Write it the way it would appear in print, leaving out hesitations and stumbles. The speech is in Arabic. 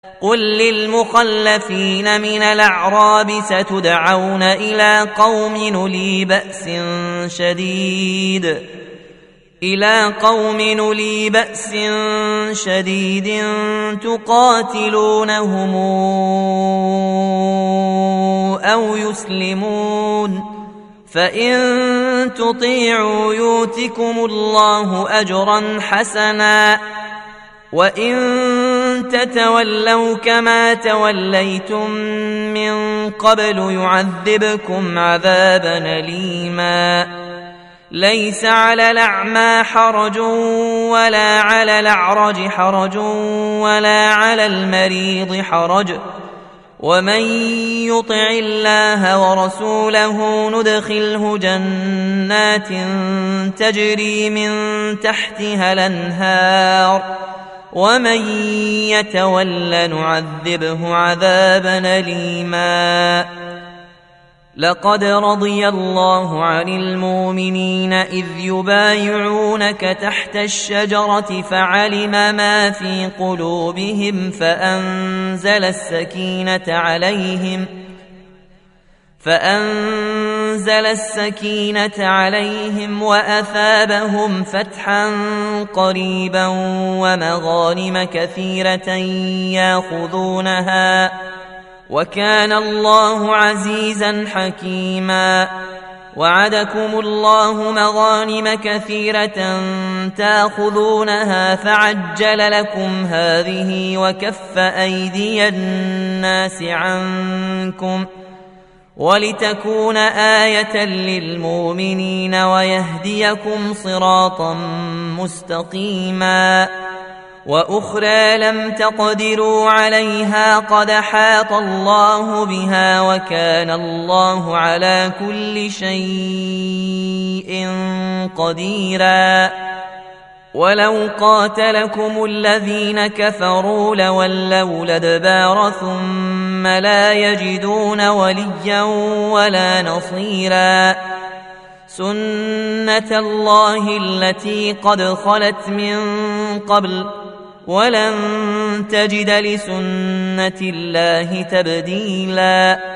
قل للمخلفين من الأعراب ستدعون إلى قوم نُولِي بأس شديد تقاتلونهم أو يسلمون، فإن تطيعوا يؤتكم الله أجرا حسنا، وإن تتولوا كما توليتم من قبل يعذبكم عذابا أليما. ليس على الأعمى حرج ولا على الأعرج حرج ولا على المريض حرج، ومن يطع الله ورسوله ندخله جنات تجري من تحتها الأنهار، ومن يتول نعذبه عذابا أليما. لقد رضي الله عن المؤمنين إذ يبايعونك تحت الشجرة فعلم ما في قلوبهم فأنزل السكينة عليهم وأثابهم فتحا قريبا ومغانم كثيرة يأخذونها، وكان الله عزيزا حكيما. وعدكم الله مغانم كثيرة تأخذونها فعجل لكم هذه وكف أيدي الناس عنكم ولتكون آية للمؤمنين ويهديكم صراطا مستقيما. وأخرى لم تقدروا عليها قد أحاط الله بها وكان الله على كل شيء قديرا. ولو قاتلكم الذين كفروا لولوا الأدبار ثم لا يجدون وليا ولا نصيرا. سنة الله التي قد خلت من قبل ولن تجد لسنة الله تبديلا.